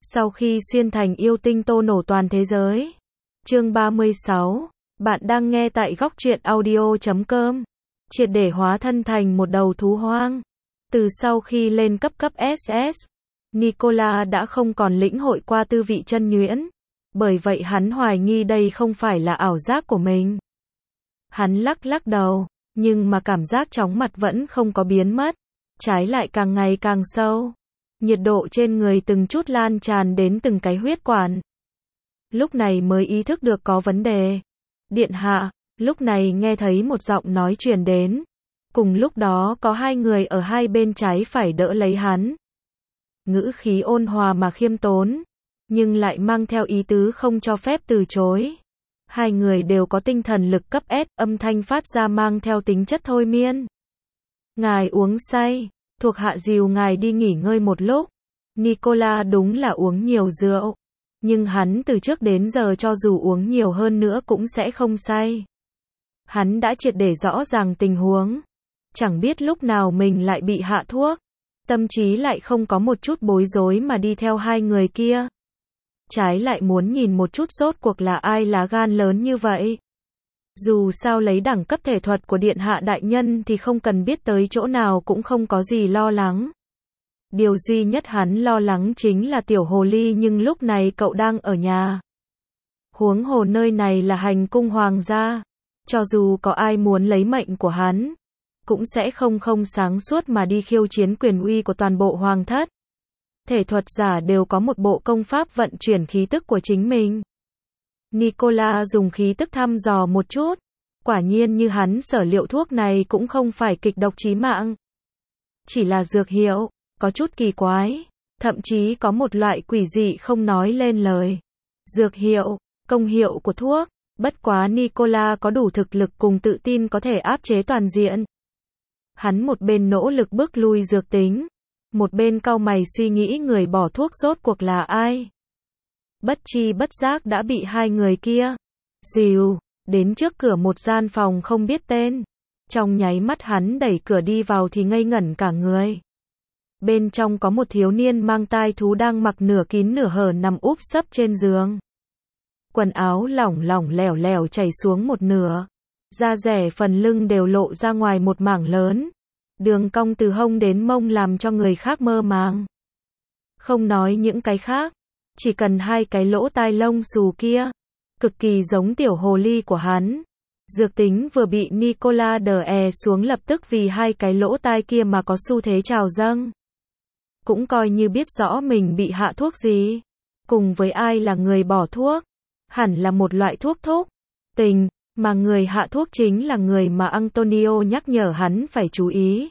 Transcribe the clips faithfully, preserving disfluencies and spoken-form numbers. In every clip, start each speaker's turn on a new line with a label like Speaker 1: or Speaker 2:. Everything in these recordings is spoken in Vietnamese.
Speaker 1: Sau khi xuyên thành yêu tinh tô nổ toàn thế giới. Chương ba mươi sáu. Bạn đang nghe tại góc truyện audio chấm com. Triệt để hóa thân thành một đầu thú hoang. Từ sau khi lên cấp cấp ét ét, Nicola đã không còn lĩnh hội qua tư vị chân nhuyễn. Bởi vậy hắn hoài nghi đây không phải là ảo giác của mình. Hắn lắc lắc đầu, nhưng mà cảm giác chóng mặt vẫn không có biến mất. Trái lại càng ngày càng sâu. Nhiệt độ trên người từng chút lan tràn đến từng cái huyết quản. Lúc này mới ý thức được có vấn đề. Điện hạ, lúc này nghe thấy một giọng nói truyền đến. Cùng lúc đó có hai người ở hai bên trái phải đỡ lấy hắn. Ngữ khí ôn hòa mà khiêm tốn, nhưng lại mang theo ý tứ không cho phép từ chối. Hai người đều có tinh thần lực cấp S, âm thanh phát ra mang theo tính chất thôi miên. Ngài uống say, thuộc hạ dìu ngài đi nghỉ ngơi một lúc. Nicola đúng là uống nhiều rượu, nhưng hắn từ trước đến giờ cho dù uống nhiều hơn nữa cũng sẽ không say. Hắn đã triệt để rõ ràng tình huống, chẳng biết lúc nào mình lại bị hạ thuốc, tâm trí lại không có một chút bối rối mà đi theo hai người kia. Trái lại muốn nhìn một chút rốt cuộc là ai lá gan lớn như vậy. Dù sao lấy đẳng cấp thể thuật của điện hạ đại nhân thì không cần biết tới chỗ nào cũng không có gì lo lắng. Điều duy nhất hắn lo lắng chính là tiểu hồ ly, nhưng lúc này cậu đang ở nhà. Huống hồ nơi này là hành cung hoàng gia. Cho dù có ai muốn lấy mệnh của hắn, cũng sẽ không không sáng suốt mà đi khiêu chiến quyền uy của toàn bộ hoàng thất. Thể thuật giả đều có một bộ công pháp vận chuyển khí tức của chính mình. Nicola dùng khí tức thăm dò một chút. Quả nhiên như hắn sở liệu, thuốc này cũng không phải kịch độc chí mạng. Chỉ là dược hiệu, có chút kỳ quái. Thậm chí có một loại quỷ dị không nói lên lời. Dược hiệu, công hiệu của thuốc. Bất quá Nicola có đủ thực lực cùng tự tin có thể áp chế toàn diện. Hắn một bên nỗ lực bước lui dược tính, một bên cau mày suy nghĩ người bỏ thuốc rốt cuộc là ai. Bất chi bất giác đã bị hai người kia dìu đến trước cửa một gian phòng không biết tên. Trong nháy mắt hắn đẩy cửa đi vào thì ngây ngẩn cả người. Bên trong có một thiếu niên mang tai thú đang mặc nửa kín nửa hở nằm úp sấp trên giường. Quần áo lỏng lỏng lẻo lẻo chảy xuống một nửa. Da rẻ phần lưng đều lộ ra ngoài một mảng lớn. Đường cong từ hông đến mông làm cho người khác mơ màng. Không nói những cái khác, chỉ cần hai cái lỗ tai lông xù kia, cực kỳ giống tiểu hồ ly của hắn. Dược tính vừa bị Nicola đè xuống lập tức vì hai cái lỗ tai kia mà có xu thế trào dâng. Cũng coi như biết rõ mình bị hạ thuốc gì, cùng với ai là người bỏ thuốc. Hẳn là một loại thuốc thúc tình, mà người hạ thuốc chính là người mà Antonio nhắc nhở hắn phải chú ý.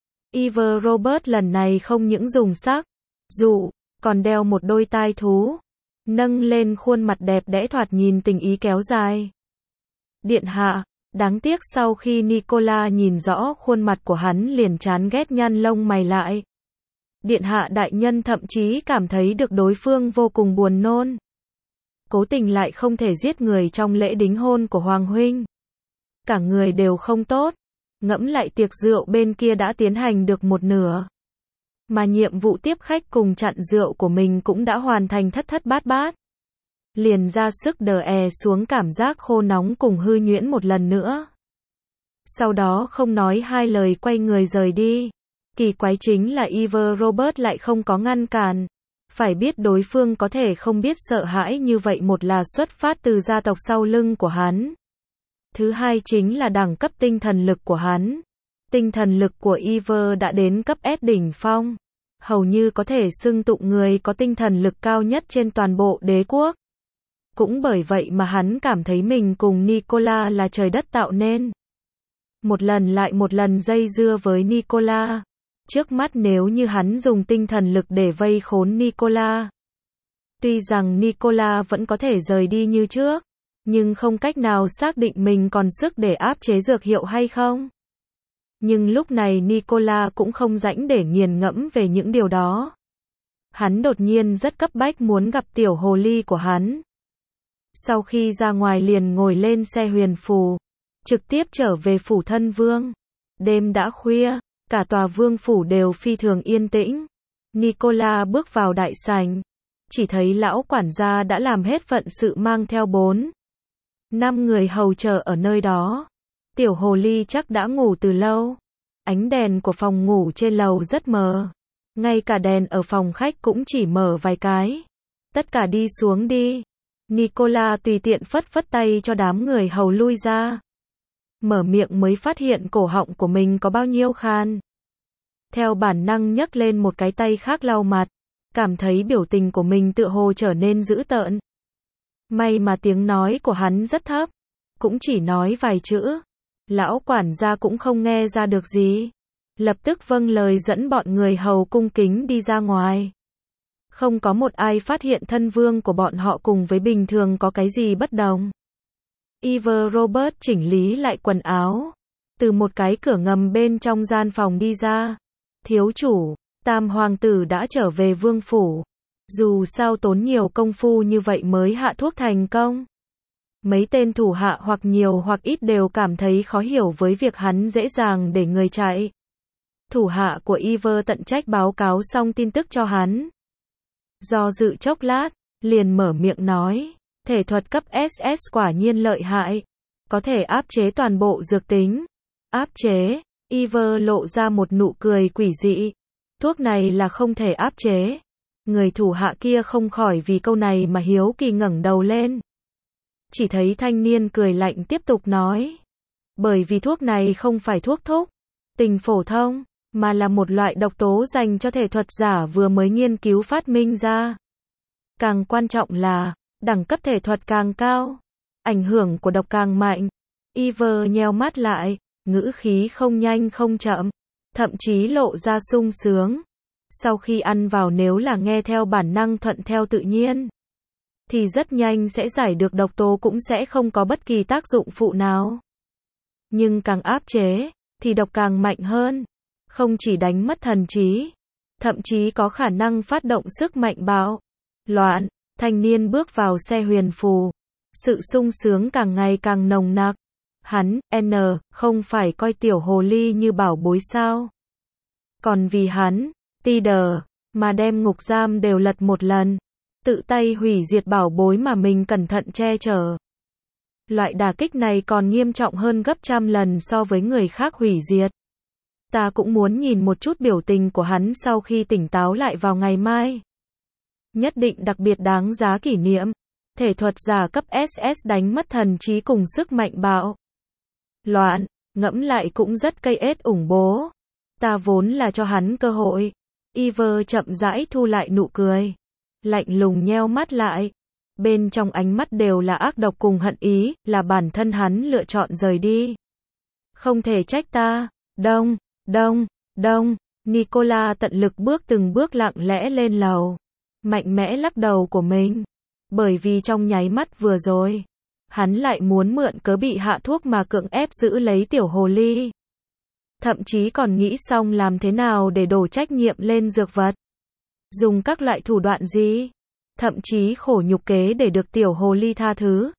Speaker 1: Eve Robert lần này không những dùng sắc dụ, còn đeo một đôi tai thú, nâng lên khuôn mặt đẹp đẽ thoạt nhìn tình ý kéo dài. Điện hạ, đáng tiếc sau khi Nicola nhìn rõ khuôn mặt của hắn liền chán ghét nhăn lông mày lại. Điện hạ đại nhân thậm chí cảm thấy được đối phương vô cùng buồn nôn. Cố tình lại không thể giết người trong lễ đính hôn của Hoàng huynh. Cả người đều không tốt. Ngẫm lại tiệc rượu bên kia đã tiến hành được một nửa. Mà nhiệm vụ tiếp khách cùng chặn rượu của mình cũng đã hoàn thành thất thất bát bát. Liền ra sức đè xuống cảm giác khô nóng cùng hư nhuyễn một lần nữa. Sau đó không nói hai lời quay người rời đi. Kỳ quái chính là Eve Robert lại không có ngăn cản. Phải biết đối phương có thể không biết sợ hãi như vậy, một là xuất phát từ gia tộc sau lưng của hắn. Thứ hai chính là đẳng cấp tinh thần lực của hắn. Tinh thần lực của Eve đã đến cấp S đỉnh phong. Hầu như có thể xưng tụng người có tinh thần lực cao nhất trên toàn bộ đế quốc. Cũng bởi vậy mà hắn cảm thấy mình cùng Nicola là trời đất tạo nên. Một lần lại một lần dây dưa với Nicola. Trước mắt nếu như hắn dùng tinh thần lực để vây khốn Nicola. Tuy rằng Nicola vẫn có thể rời đi như trước, nhưng không cách nào xác định mình còn sức để áp chế dược hiệu hay không. Nhưng lúc này Nicola cũng không rảnh để nghiền ngẫm về những điều đó. Hắn đột nhiên rất cấp bách muốn gặp tiểu hồ ly của hắn. Sau khi ra ngoài liền ngồi lên xe huyền phù, trực tiếp trở về phủ thân vương. Đêm đã khuya. Cả tòa vương phủ đều phi thường yên tĩnh. Nicola bước vào đại sảnh. chỉ thấy lão quản gia đã làm hết phận sự mang theo bốn, năm người hầu chờ ở nơi đó. Tiểu hồ ly chắc đã ngủ từ lâu. Ánh đèn của phòng ngủ trên lầu rất mờ. Ngay cả đèn ở phòng khách cũng chỉ mở vài cái. Tất cả đi xuống đi. Nicola tùy tiện phất phất tay cho đám người hầu lui ra. Mở miệng mới phát hiện cổ họng của mình có bao nhiêu khan. Theo bản năng nhấc lên một cái tay khác lau mặt. Cảm thấy biểu tình của mình tựa hồ trở nên dữ tợn. May mà tiếng nói của hắn rất thấp. Cũng chỉ nói vài chữ. Lão quản gia cũng không nghe ra được gì. Lập tức vâng lời dẫn bọn người hầu cung kính đi ra ngoài. Không có một ai phát hiện thân vương của bọn họ cùng với bình thường có cái gì bất đồng. Iver Robert chỉnh lý lại quần áo. Từ một cái cửa ngầm bên trong gian phòng đi ra. Thiếu chủ, tam hoàng tử đã trở về vương phủ. Dù sao tốn nhiều công phu như vậy mới hạ thuốc thành công. Mấy tên thủ hạ hoặc nhiều hoặc ít đều cảm thấy khó hiểu với việc hắn dễ dàng để người chạy. Thủ hạ của Iver tận trách báo cáo xong tin tức cho hắn. Do dự chốc lát, liền mở miệng nói, thể thuật cấp ét ét quả nhiên lợi hại, có thể áp chế toàn bộ dược tính. Áp chế, Iver lộ ra một nụ cười quỷ dị. Thuốc này là không thể áp chế. Người thủ hạ kia không khỏi vì câu này mà hiếu kỳ ngẩng đầu lên. Chỉ thấy thanh niên cười lạnh tiếp tục nói. Bởi vì thuốc này không phải thuốc thúc, tình phổ thông, mà là một loại độc tố dành cho thể thuật giả vừa mới nghiên cứu phát minh ra. Càng quan trọng là, đẳng cấp thể thuật càng cao, ảnh hưởng của độc càng mạnh. Iver nheo mắt lại, ngữ khí không nhanh không chậm, thậm chí lộ ra sung sướng. Sau khi ăn vào nếu là nghe theo bản năng thuận theo tự nhiên, thì rất nhanh sẽ giải được độc tố cũng sẽ không có bất kỳ tác dụng phụ nào. Nhưng càng áp chế, thì độc càng mạnh hơn. Không chỉ đánh mất thần trí, thậm chí có khả năng phát động sức mạnh bạo loạn. Thanh niên bước vào xe huyền phù. Sự sung sướng càng ngày càng nồng nặc. Hắn, N, không phải coi tiểu hồ ly như bảo bối sao. Còn vì hắn, Tider, mà đem ngục giam đều lật một lần. Tự tay hủy diệt bảo bối mà mình cẩn thận che chở. Loại đả kích này còn nghiêm trọng hơn gấp trăm lần so với người khác hủy diệt. Ta cũng muốn nhìn một chút biểu tình của hắn sau khi tỉnh táo lại vào ngày mai. Nhất định đặc biệt đáng giá kỷ niệm. Thể thuật giả cấp ét ét đánh mất thần trí cùng sức mạnh bạo loạn, ngẫm lại cũng rất cây ết ủng bố. Ta vốn là cho hắn cơ hội. Iver chậm rãi thu lại nụ cười. Lạnh lùng nheo mắt lại. Bên trong ánh mắt đều là ác độc cùng hận ý, là bản thân hắn lựa chọn rời đi. Không thể trách ta. Đông, đông, đông. Nicola tận lực bước từng bước lặng lẽ lên lầu. Mạnh mẽ lắc đầu của mình. Bởi vì trong nháy mắt vừa rồi, hắn lại muốn mượn cớ bị hạ thuốc mà cưỡng ép giữ lấy tiểu hồ ly. Thậm chí còn nghĩ xong làm thế nào để đổ trách nhiệm lên dược vật. Dùng các loại thủ đoạn gì. Thậm chí khổ nhục kế để được tiểu hồ ly tha thứ.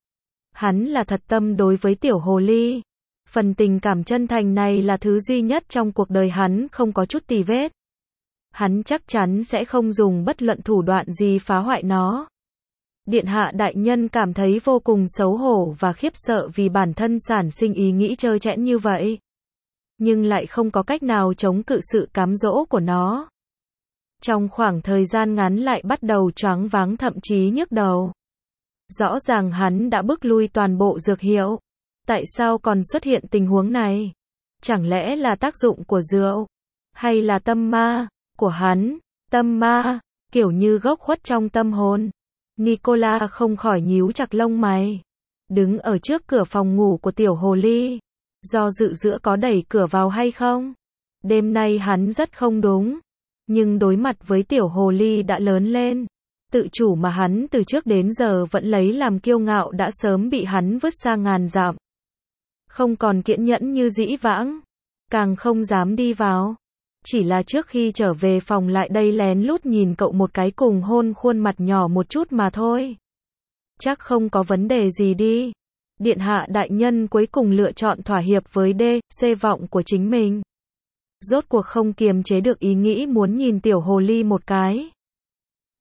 Speaker 1: Hắn là thật tâm đối với tiểu hồ ly. Phần tình cảm chân thành này là thứ duy nhất trong cuộc đời hắn không có chút tì vết. Hắn chắc chắn sẽ không dùng bất luận thủ đoạn gì phá hoại nó. Điện hạ đại nhân cảm thấy vô cùng xấu hổ và khiếp sợ vì bản thân sản sinh ý nghĩ trơ trẽn như vậy. Nhưng lại không có cách nào chống cự sự cám dỗ của nó. Trong khoảng thời gian ngắn lại bắt đầu choáng váng thậm chí nhức đầu. Rõ ràng hắn đã bức lui toàn bộ dược hiệu. Tại sao còn xuất hiện tình huống này? Chẳng lẽ là tác dụng của rượu? Hay là tâm ma của hắn? Tâm ma, kiểu như gốc khuất trong tâm hồn. Nicola không khỏi nhíu chặt lông mày. Đứng ở trước cửa phòng ngủ của tiểu hồ ly. Do dự giữa có đẩy cửa vào hay không? Đêm nay hắn rất không đúng. Nhưng đối mặt với tiểu hồ ly đã lớn lên. Tự chủ mà hắn từ trước đến giờ vẫn lấy làm kiêu ngạo đã sớm bị hắn vứt xa ngàn dặm. Không còn kiên nhẫn như dĩ vãng. Càng không dám đi vào. Chỉ là trước khi trở về phòng lại đây lén lút nhìn cậu một cái cùng hôn khuôn mặt nhỏ một chút mà thôi. Chắc không có vấn đề gì đi. Điện hạ đại nhân cuối cùng lựa chọn thỏa hiệp với đê xê vọng của chính mình. Rốt cuộc không kiềm chế được ý nghĩ muốn nhìn tiểu hồ ly một cái.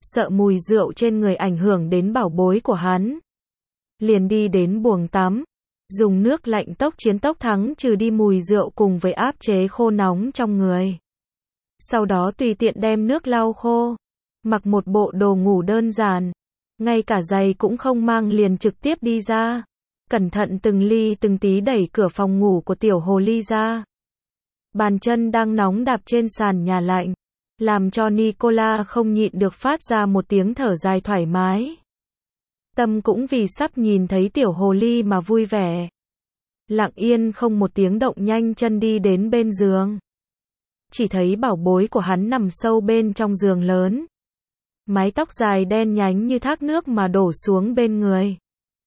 Speaker 1: sợ mùi rượu trên người ảnh hưởng đến bảo bối của hắn. Liền đi đến buồng tắm, dùng nước lạnh tốc chiến tốc thắng trừ đi mùi rượu cùng với áp chế khô nóng trong người. Sau đó tùy tiện đem nước lau khô, mặc một bộ đồ ngủ đơn giản, ngay cả giày cũng không mang liền trực tiếp đi ra. Cẩn thận từng ly từng tí đẩy cửa phòng ngủ của tiểu hồ ly ra. Bàn chân đang nóng đạp trên sàn nhà lạnh, làm cho Nicola không nhịn được phát ra một tiếng thở dài thoải mái. Tâm cũng vì sắp nhìn thấy tiểu hồ ly mà vui vẻ. Lặng yên không một tiếng động nhanh chân đi đến bên giường. Chỉ thấy bảo bối của hắn nằm sâu bên trong giường lớn. Mái tóc dài đen nhánh như thác nước mà đổ xuống bên người.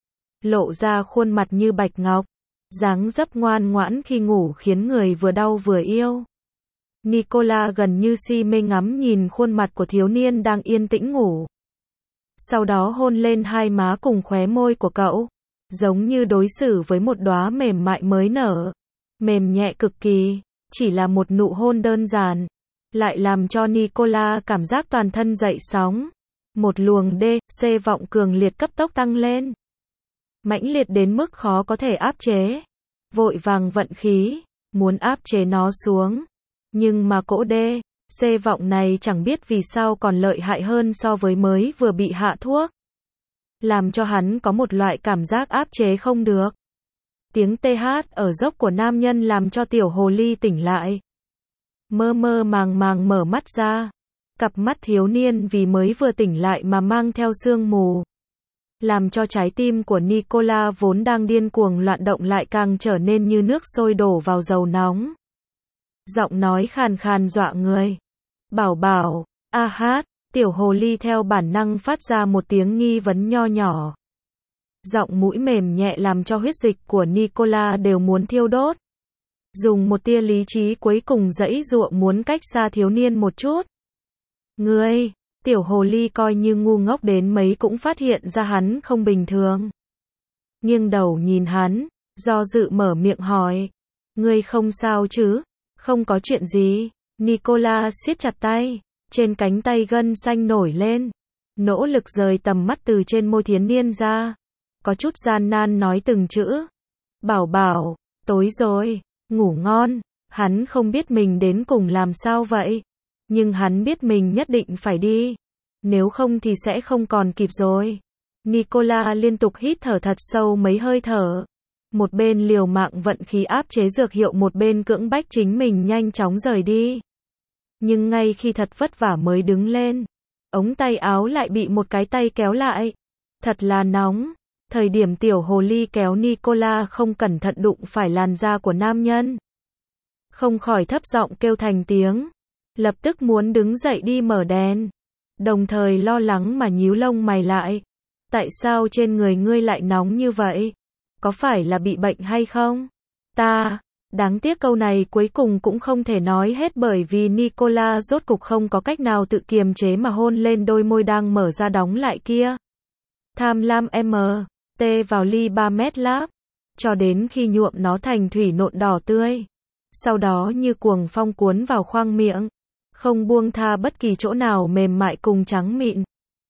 Speaker 1: Lộ ra khuôn mặt như bạch ngọc, dáng dấp ngoan ngoãn khi ngủ khiến người vừa đau vừa yêu. Nicola gần như si mê ngắm nhìn khuôn mặt của thiếu niên đang yên tĩnh ngủ. Sau đó hôn lên hai má cùng khóe môi của cậu, giống như đối xử với một đóa mềm mại mới nở, mềm nhẹ cực kỳ, chỉ là một nụ hôn đơn giản, lại làm cho Nicola cảm giác toàn thân dậy sóng, một luồng đê, xê vọng cường liệt cấp tốc tăng lên. Mãnh liệt đến mức khó có thể áp chế, vội vàng vận khí, muốn áp chế nó xuống, nhưng mà cỗ đê, xê vọng này chẳng biết vì sao còn lợi hại hơn so với mới vừa bị hạ thuốc. Làm cho hắn có một loại cảm giác áp chế không được. Tiếng tê hát ở dốc của nam nhân làm cho tiểu hồ ly tỉnh lại. Mơ mơ màng màng mở mắt ra. Cặp mắt thiếu niên vì mới vừa tỉnh lại mà mang theo sương mù. Làm cho trái tim của Nicola vốn đang điên cuồng loạn động lại càng trở nên như nước sôi đổ vào dầu nóng. Giọng nói khàn khàn dọa người. Bảo bảo, a hát, tiểu hồ ly theo bản năng phát ra một tiếng nghi vấn nho nhỏ. Giọng mũi mềm nhẹ làm cho huyết dịch của Nicola đều muốn thiêu đốt. Dùng một tia lý trí cuối cùng giãy giụa muốn cách xa thiếu niên một chút. Ngươi, tiểu hồ ly coi như ngu ngốc đến mấy cũng phát hiện ra hắn không bình thường. Nghiêng đầu nhìn hắn, do dự mở miệng hỏi. Ngươi không sao chứ? Không có chuyện gì. Nicola siết chặt tay, trên cánh tay gân xanh nổi lên. Nỗ lực rời tầm mắt từ trên môi thiếu niên ra. Có chút gian nan nói từng chữ. Bảo bảo, tối rồi, ngủ ngon. Hắn không biết mình đến cùng làm sao vậy. Nhưng hắn biết mình nhất định phải đi. Nếu không thì sẽ không còn kịp rồi. Nicola liên tục hít thở thật sâu mấy hơi thở. Một bên liều mạng vận khí áp chế dược hiệu, một bên cưỡng bách chính mình nhanh chóng rời đi. Nhưng ngay khi thật vất vả mới đứng lên, ống tay áo lại bị một cái tay kéo lại. Thật là nóng. Thời điểm tiểu hồ ly kéo Nicola không cẩn thận đụng phải làn da của nam nhân. Không khỏi thấp giọng kêu thành tiếng. Lập tức muốn đứng dậy đi mở đèn. Đồng thời lo lắng mà nhíu lông mày lại. Tại sao trên người ngươi lại nóng như vậy? Có phải là bị bệnh hay không? Ta, đáng tiếc câu này cuối cùng cũng không thể nói hết bởi vì Nicola rốt cục không có cách nào tự kiềm chế mà hôn lên đôi môi đang mở ra đóng lại kia. Tham lam M, T vào ly ba mét láp, cho đến khi nhuộm nó thành thủy nộn đỏ tươi. Sau đó như cuồng phong cuốn vào khoang miệng, không buông tha bất kỳ chỗ nào mềm mại cùng trắng mịn.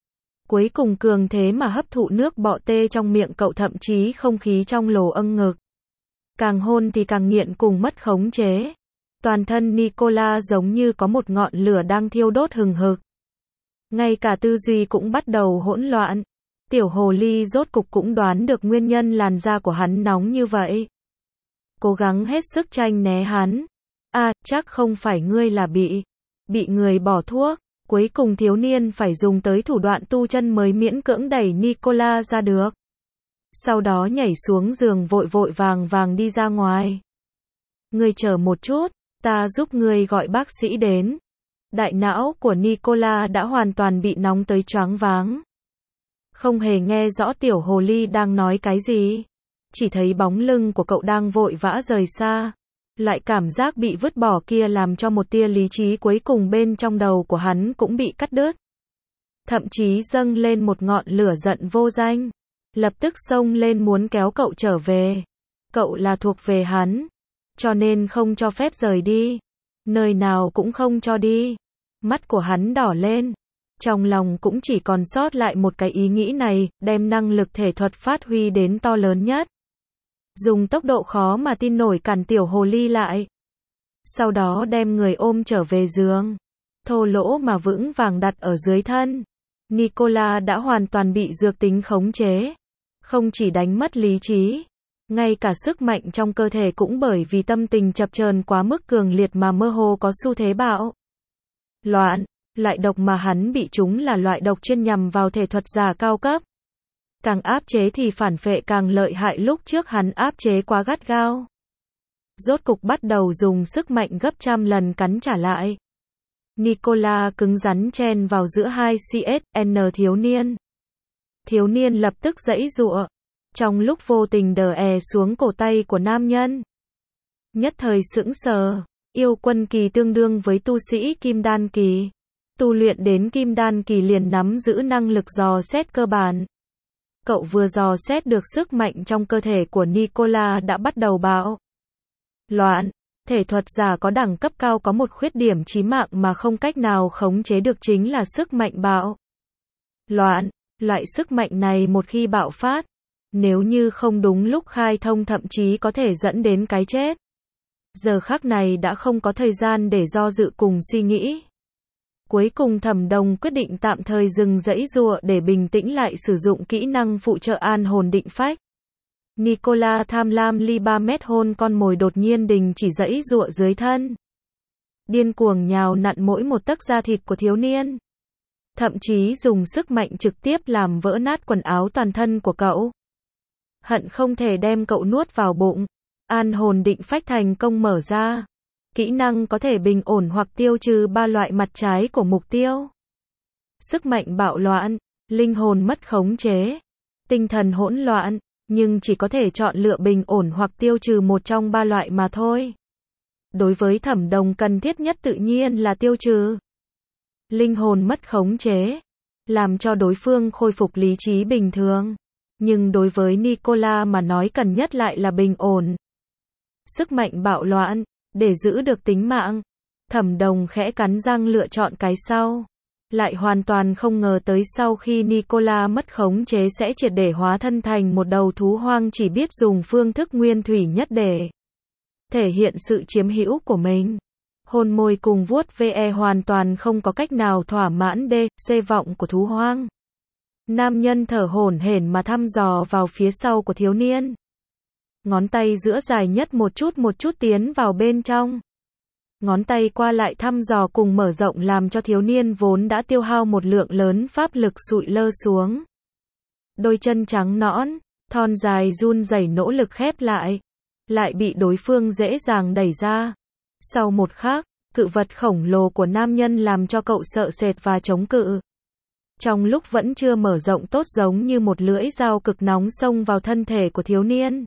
Speaker 1: Cuối cùng cường thế mà hấp thụ nước bọ tê trong miệng cậu, thậm chí không khí trong lỗ âng ngực. Càng hôn thì càng nghiện cùng mất khống chế. Toàn thân Nicola giống như có một ngọn lửa đang thiêu đốt hừng hực. Ngay cả tư duy cũng bắt đầu hỗn loạn. Tiểu hồ ly rốt cục cũng đoán được nguyên nhân làn da của hắn nóng như vậy. Cố gắng hết sức tranh né hắn. À, chắc không phải ngươi là bị, bị người bỏ thuốc. Cuối cùng thiếu niên phải dùng tới thủ đoạn tu chân mới miễn cưỡng đẩy Nicola ra được. Sau đó nhảy xuống giường vội vội vàng vàng đi ra ngoài. Ngươi chờ một chút, ta giúp ngươi gọi bác sĩ đến. Đại não của Nicola đã hoàn toàn bị nóng tới choáng váng. Không hề nghe rõ tiểu hồ ly đang nói cái gì. Chỉ thấy bóng lưng của cậu đang vội vã rời xa. Loại cảm giác bị vứt bỏ kia làm cho một tia lý trí cuối cùng bên trong đầu của hắn cũng bị cắt đứt. Thậm chí dâng lên một ngọn lửa giận vô danh. Lập tức xông lên muốn kéo cậu trở về. Cậu là thuộc về hắn. Cho nên không cho phép rời đi. Nơi nào cũng không cho đi. Mắt của hắn đỏ lên. Trong lòng cũng chỉ còn sót lại một cái ý nghĩ này, đem năng lực thể thuật phát huy đến to lớn nhất. Dùng tốc độ khó mà tin nổi cản tiểu hồ ly lại. Sau đó đem người ôm trở về giường. Thô lỗ mà vững vàng đặt ở dưới thân. Nicola đã hoàn toàn bị dược tính khống chế. Không chỉ đánh mất lý trí, ngay cả sức mạnh trong cơ thể cũng bởi vì tâm tình chập chờn quá mức cường liệt mà mơ hồ có xu thế bạo loạn. Loại độc mà hắn bị trúng là loại độc chuyên nhằm vào thể thuật giả cao cấp. Càng áp chế thì phản phệ càng lợi hại, lúc trước hắn áp chế quá gắt gao. Rốt cục bắt đầu dùng sức mạnh gấp trăm lần cắn trả lại. Nicola cứng rắn chen vào giữa hai xê ét en thiếu niên. Thiếu niên lập tức giãy giụa, trong lúc vô tình đè xuống cổ tay của nam nhân. Nhất thời sững sờ, yêu quân kỳ tương đương với tu sĩ kim đan kỳ. Tu luyện đến kim đan kỳ liền nắm giữ năng lực dò xét cơ bản. Cậu vừa dò xét được sức mạnh trong cơ thể của Nicola đã bắt đầu bạo loạn. Thể thuật giả có đẳng cấp cao có một khuyết điểm chí mạng mà không cách nào khống chế được, chính là sức mạnh bạo loạn. Loại sức mạnh này một khi bạo phát, nếu như không đúng lúc khai thông thậm chí có thể dẫn đến cái chết. Giờ khắc này đã không có thời gian để do dự cùng suy nghĩ. Cuối cùng Thẩm Đồng quyết định tạm thời dừng giãy giụa để bình tĩnh lại sử dụng kỹ năng phụ trợ an hồn định phách. Nicola tham lam ly ba mét hôn con mồi đột nhiên đình chỉ giãy giụa dưới thân. Điên cuồng nhào nặn mỗi một tấc da thịt của thiếu niên. Thậm chí dùng sức mạnh trực tiếp làm vỡ nát quần áo toàn thân của cậu. Hận không thể đem cậu nuốt vào bụng. An hồn định phách thành công mở ra. Kỹ năng có thể bình ổn hoặc tiêu trừ ba loại mặt trái của mục tiêu. Sức mạnh bạo loạn, linh hồn mất khống chế, tinh thần hỗn loạn, nhưng chỉ có thể chọn lựa bình ổn hoặc tiêu trừ một trong ba loại mà thôi. Đối với Thẩm Đồng cần thiết nhất tự nhiên là tiêu trừ. Linh hồn mất khống chế, làm cho đối phương khôi phục lý trí bình thường. Nhưng đối với Nicola mà nói cần nhất lại là bình ổn. Sức mạnh bạo loạn, để giữ được tính mạng. Thẩm Đồng khẽ cắn răng lựa chọn cái sau. Lại hoàn toàn không ngờ tới sau khi Nicola mất khống chế sẽ triệt để hóa thân thành một đầu thú hoang, chỉ biết dùng phương thức nguyên thủy nhất để thể hiện sự chiếm hữu của mình. Hôn môi cùng vuốt ve hoàn toàn không có cách nào thỏa mãn đê xê vọng của thú hoang. Nam nhân thở hổn hển mà thăm dò vào phía sau của thiếu niên. Ngón tay giữa dài nhất một chút một chút tiến vào bên trong. Ngón tay qua lại thăm dò cùng mở rộng làm cho thiếu niên vốn đã tiêu hao một lượng lớn pháp lực sụi lơ xuống. Đôi chân trắng nõn, thon dài run rẩy nỗ lực khép lại. Lại bị đối phương dễ dàng đẩy ra. Sau một khắc, cự vật khổng lồ của nam nhân làm cho cậu sợ sệt và chống cự. Trong lúc vẫn chưa mở rộng tốt, giống như một lưỡi dao cực nóng xông vào thân thể của thiếu niên.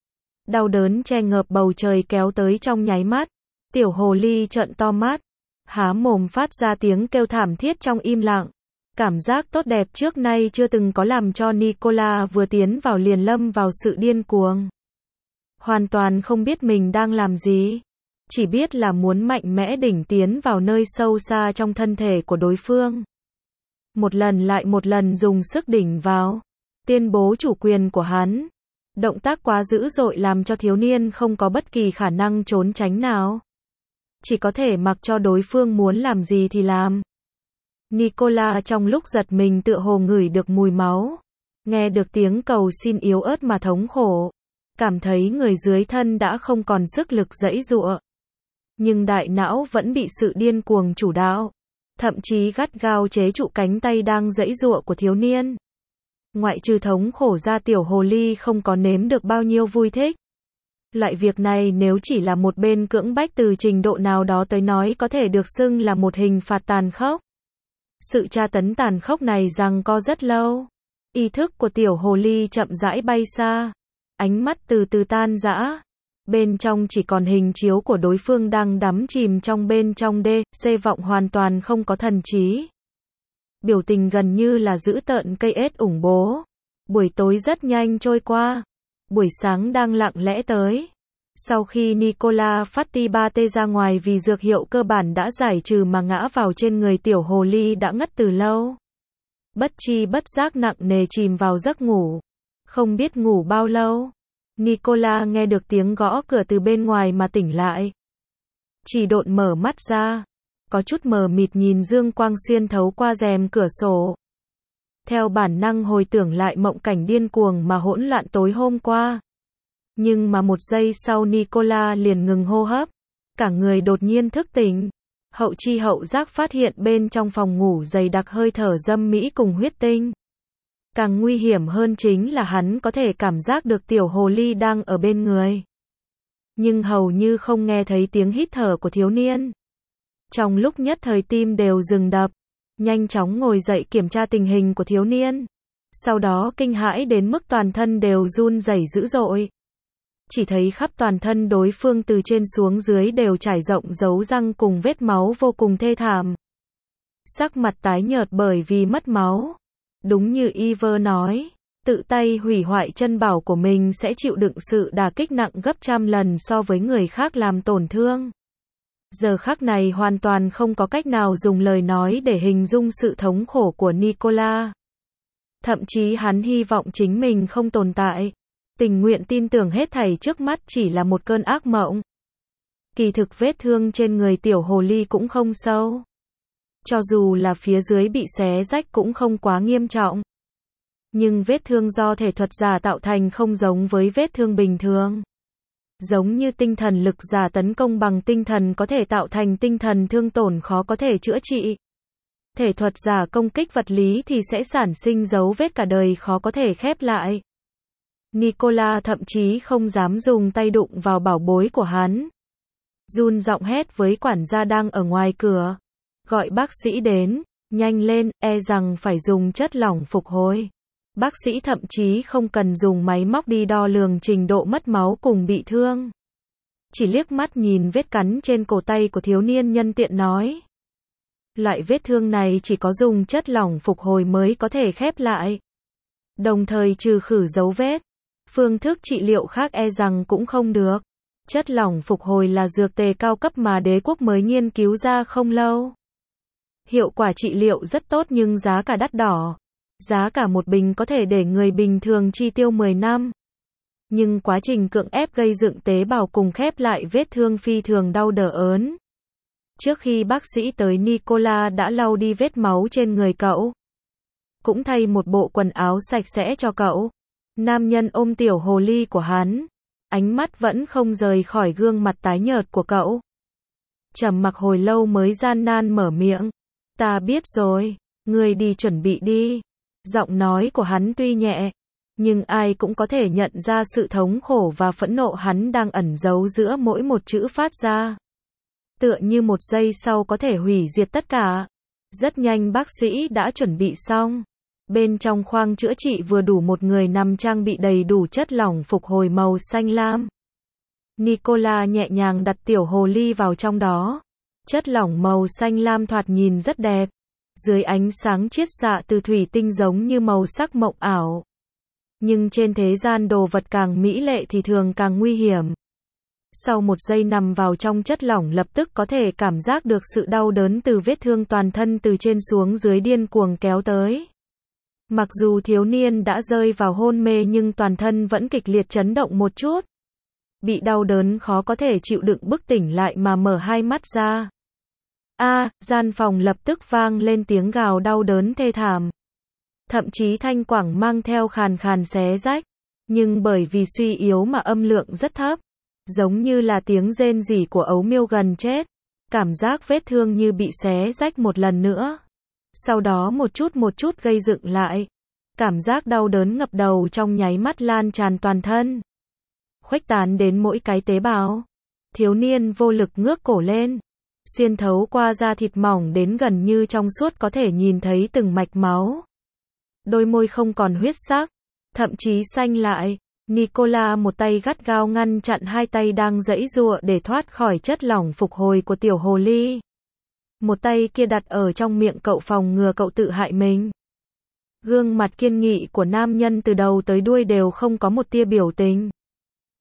Speaker 1: Đau đớn che ngợp bầu trời kéo tới trong nháy mắt. Tiểu hồ ly trợn to mắt, há mồm phát ra tiếng kêu thảm thiết trong im lặng. Cảm giác tốt đẹp trước nay chưa từng có làm cho Nicola vừa tiến vào liền lâm vào sự điên cuồng. Hoàn toàn không biết mình đang làm gì. Chỉ biết là muốn mạnh mẽ đỉnh tiến vào nơi sâu xa trong thân thể của đối phương. Một lần lại một lần dùng sức đỉnh vào. Tuyên bố chủ quyền của hắn. Động tác quá dữ dội làm cho thiếu niên không có bất kỳ khả năng trốn tránh nào. Chỉ có thể mặc cho đối phương muốn làm gì thì làm. Nicola trong lúc giật mình tựa hồ ngửi được mùi máu. Nghe được tiếng cầu xin yếu ớt mà thống khổ. Cảm thấy người dưới thân đã không còn sức lực giãy giụa. Nhưng đại não vẫn bị sự điên cuồng chủ đạo. Thậm chí gắt gao chế trụ cánh tay đang giãy giụa của thiếu niên. Ngoại trừ thống khổ ra, tiểu hồ ly không có nếm được bao nhiêu vui thích. Loại việc này nếu chỉ là một bên cưỡng bách từ trình độ nào đó tới nói có thể được xưng là một hình phạt tàn khốc. Sự tra tấn tàn khốc này giằng co rất lâu. Ý thức của tiểu hồ ly chậm rãi bay xa. Ánh mắt từ từ tan rã. Bên trong chỉ còn hình chiếu của đối phương đang đắm chìm trong bên trong đê xê vọng, hoàn toàn không có thần trí. Biểu tình gần như là dữ tợn cây ết ủng bố. Buổi tối rất nhanh trôi qua. Buổi sáng đang lặng lẽ tới. Sau khi Nicola phát ti ba tê ra ngoài vì dược hiệu cơ bản đã giải trừ mà ngã vào trên người tiểu hồ ly đã ngất từ lâu. Bất tri bất giác nặng nề chìm vào giấc ngủ. Không biết ngủ bao lâu, Nicola nghe được tiếng gõ cửa từ bên ngoài mà tỉnh lại. Chỉ độn mở mắt ra, có chút mờ mịt nhìn dương quang xuyên thấu qua rèm cửa sổ. Theo bản năng hồi tưởng lại mộng cảnh điên cuồng mà hỗn loạn tối hôm qua. Nhưng mà một giây sau Nicola liền ngừng hô hấp, cả người đột nhiên thức tỉnh. Hậu chi hậu giác phát hiện bên trong phòng ngủ dày đặc hơi thở dâm mỹ cùng huyết tinh. Càng nguy hiểm hơn chính là hắn có thể cảm giác được tiểu hồ ly đang ở bên người. Nhưng hầu như không nghe thấy tiếng hít thở của thiếu niên. Trong lúc nhất thời tim đều dừng đập, nhanh chóng ngồi dậy kiểm tra tình hình của thiếu niên. Sau đó kinh hãi đến mức toàn thân đều run rẩy dữ dội. Chỉ thấy khắp toàn thân đối phương từ trên xuống dưới đều trải rộng dấu răng cùng vết máu vô cùng thê thảm. Sắc mặt tái nhợt bởi vì mất máu. Đúng như Ivor nói, tự tay hủy hoại chân bảo của mình sẽ chịu đựng sự đả kích nặng gấp trăm lần so với người khác làm tổn thương. Giờ khắc này hoàn toàn không có cách nào dùng lời nói để hình dung sự thống khổ của Nicola. Thậm chí hắn hy vọng chính mình không tồn tại. Tình nguyện tin tưởng hết thảy trước mắt chỉ là một cơn ác mộng. Kỳ thực vết thương trên người tiểu hồ ly cũng không sâu. Cho dù là phía dưới bị xé rách cũng không quá nghiêm trọng. Nhưng vết thương do thể thuật giả tạo thành không giống với vết thương bình thường. Giống như tinh thần lực giả tấn công bằng tinh thần có thể tạo thành tinh thần thương tổn khó có thể chữa trị. Thể thuật giả công kích vật lý thì sẽ sản sinh dấu vết cả đời khó có thể khép lại. Nicola thậm chí không dám dùng tay đụng vào bảo bối của hắn. Run giọng hét với quản gia đang ở ngoài cửa. Gọi bác sĩ đến, nhanh lên, e rằng phải dùng chất lỏng phục hồi. Bác sĩ thậm chí không cần dùng máy móc đi đo lường trình độ mất máu cùng bị thương. Chỉ liếc mắt nhìn vết cắn trên cổ tay của thiếu niên nhân tiện nói. Loại vết thương này chỉ có dùng chất lỏng phục hồi mới có thể khép lại. Đồng thời trừ khử dấu vết. Phương thức trị liệu khác e rằng cũng không được. Chất lỏng phục hồi là dược tề cao cấp mà đế quốc mới nghiên cứu ra không lâu. Hiệu quả trị liệu rất tốt nhưng giá cả đắt đỏ. Giá cả một bình có thể để người bình thường chi tiêu mười năm. Nhưng quá trình cưỡng ép gây dựng tế bào cùng khép lại vết thương phi thường đau đớn ớn. Trước khi bác sĩ tới Nicola đã lau đi vết máu trên người cậu. Cũng thay một bộ quần áo sạch sẽ cho cậu. Nam nhân ôm tiểu hồ ly của hắn. Ánh mắt vẫn không rời khỏi gương mặt tái nhợt của cậu. Trầm mặc hồi lâu mới gian nan mở miệng. Ta biết rồi, ngươi đi chuẩn bị đi. Giọng nói của hắn tuy nhẹ, nhưng ai cũng có thể nhận ra sự thống khổ và phẫn nộ hắn đang ẩn giấu giữa mỗi một chữ phát ra. Tựa như một giây sau có thể hủy diệt tất cả. Rất nhanh bác sĩ đã chuẩn bị xong. Bên trong khoang chữa trị vừa đủ một người nằm trang bị đầy đủ chất lỏng phục hồi màu xanh lam. Nicola nhẹ nhàng đặt tiểu hồ ly vào trong đó. Chất lỏng màu xanh lam thoạt nhìn rất đẹp. Dưới ánh sáng chiết xạ từ thủy tinh giống như màu sắc mộng ảo. Nhưng trên thế gian đồ vật càng mỹ lệ thì thường càng nguy hiểm. Sau một giây nằm vào trong chất lỏng lập tức có thể cảm giác được sự đau đớn từ vết thương toàn thân từ trên xuống dưới điên cuồng kéo tới. Mặc dù thiếu niên đã rơi vào hôn mê nhưng toàn thân vẫn kịch liệt chấn động một chút. Bị đau đớn khó có thể chịu đựng bức tỉnh lại mà mở hai mắt ra. A, gian phòng lập tức vang lên tiếng gào đau đớn thê thảm. Thậm chí thanh quảng mang theo khàn khàn xé rách. Nhưng bởi vì suy yếu mà âm lượng rất thấp. Giống như là tiếng rên rỉ của ấu miêu gần chết. Cảm giác vết thương như bị xé rách một lần nữa. Sau đó một chút một chút gây dựng lại. Cảm giác đau đớn ngập đầu trong nháy mắt lan tràn toàn thân. Khuếch tán đến mỗi cái tế bào. Thiếu niên vô lực ngước cổ lên. Xuyên thấu qua da thịt mỏng đến gần như trong suốt có thể nhìn thấy từng mạch máu. Đôi môi không còn huyết sắc. Thậm chí xanh lại. Nicola một tay gắt gao ngăn chặn hai tay đang giãy giụa để thoát khỏi chất lỏng phục hồi của tiểu hồ ly. Một tay kia đặt ở trong miệng cậu phòng ngừa cậu tự hại mình. Gương mặt kiên nghị của nam nhân từ đầu tới đuôi đều không có một tia biểu tình.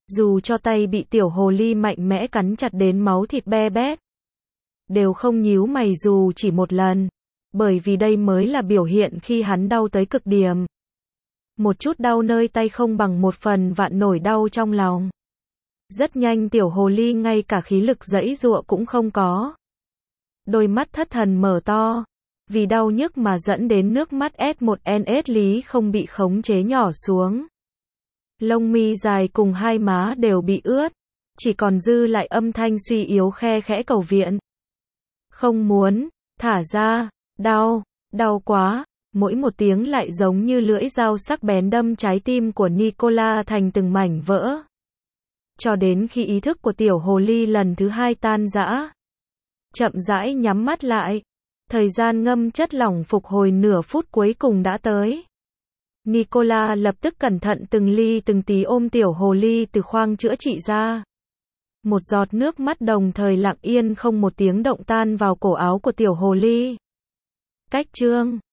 Speaker 1: Dù cho tay bị tiểu hồ ly mạnh mẽ cắn chặt đến máu thịt be bét, đều không nhíu mày dù chỉ một lần, bởi vì đây mới là biểu hiện khi hắn đau tới cực điểm. Một chút đau nơi tay không bằng một phần vạn nỗi đau trong lòng. Rất nhanh tiểu hồ ly ngay cả khí lực giãy giụa cũng không có. Đôi mắt thất thần mở to, vì đau nhức mà dẫn đến nước mắt S một N S lý không bị khống chế nhỏ xuống. Lông mi dài cùng hai má đều bị ướt, chỉ còn dư lại âm thanh suy yếu khe khẽ cầu viện. Không muốn, thả ra, đau, đau quá, mỗi một tiếng lại giống như lưỡi dao sắc bén đâm trái tim của Nicola thành từng mảnh vỡ. Cho đến khi ý thức của tiểu hồ ly lần thứ hai tan rã, chậm rãi nhắm mắt lại, thời gian ngâm chất lỏng phục hồi nửa phút cuối cùng đã tới. Nicola lập tức cẩn thận từng ly từng tí ôm tiểu hồ ly từ khoang chữa trị ra. Một giọt nước mắt đồng thời lặng yên không một tiếng động tan vào cổ áo của tiểu hồ ly. Cách chương